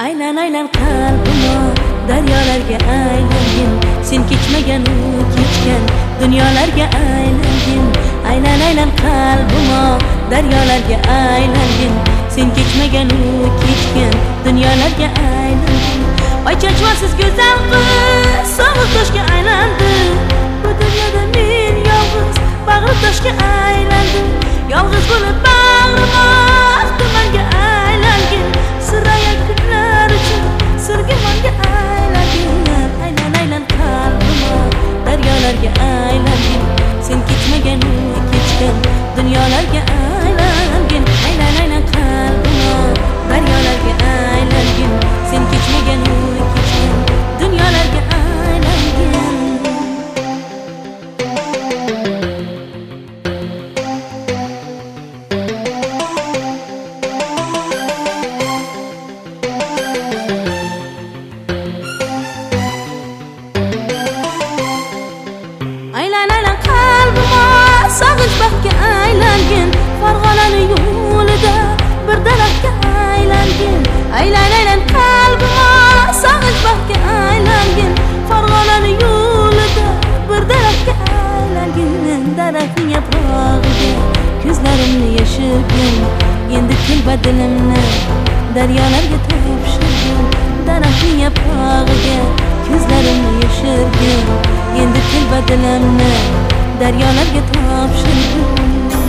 Aylan aylan qalbim daryolarga aylangin, sen kechmagan u kechgan dunyolarga aylangin. Aylan aylan qalbim daryolarga aylangin, sen kechmagan u kechgan dunyolarga aylangin. Oy chachvasiz go'zal qiz sovuq toshga aylandi, bu dunyoda men yolg'iz bag'ri toshga aylandim. Yolg'iz bo'lib bag'rim tumanga aylangin, siraya kunlar uchun sirgimanga aylangin. Aylan aylan qalbim daryolarga aylangin, sen kechmagan u kechgan dunyolarga aylangin. Aylan aylan qalbim daryolarga aylangin, sen kechmagan u kechgan dunyolarga aylangin. Aylan aylan qalbim sog'inch baxtga aylangin, Farg'onani yo'lida bir daraxtga aylangin. Aylan aylan qalbim sog'inch baxtga aylangin, Farg'onani yo'lida bir daraxtga aylangin. Daraxtning yaprog'iga ko'zlarimni yashirgin, endi kulba dilimni daryolarga topshirgin. Daraxtning yaprog'iga ko'zlarimni yashirgin, endi kulba dilimni daryolarga topshirgin.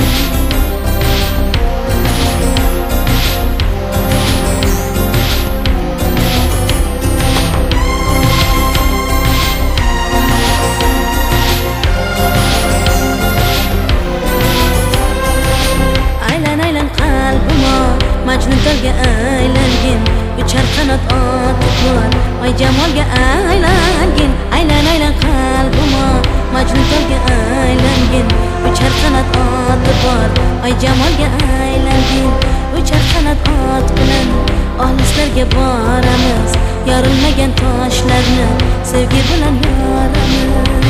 Aylan aylan qalbim Majnun tolga aylangin, uchar qanot otib bor oy jamolga aylangin. Aylan aylan qalbim Majnun tolga aylangin, uchar qanot otib bor oy jamolga aylangin. Uchar qanot ot bilan olislarga boramiz, yorilmagan toshlarni sevgi bilan yoramiz.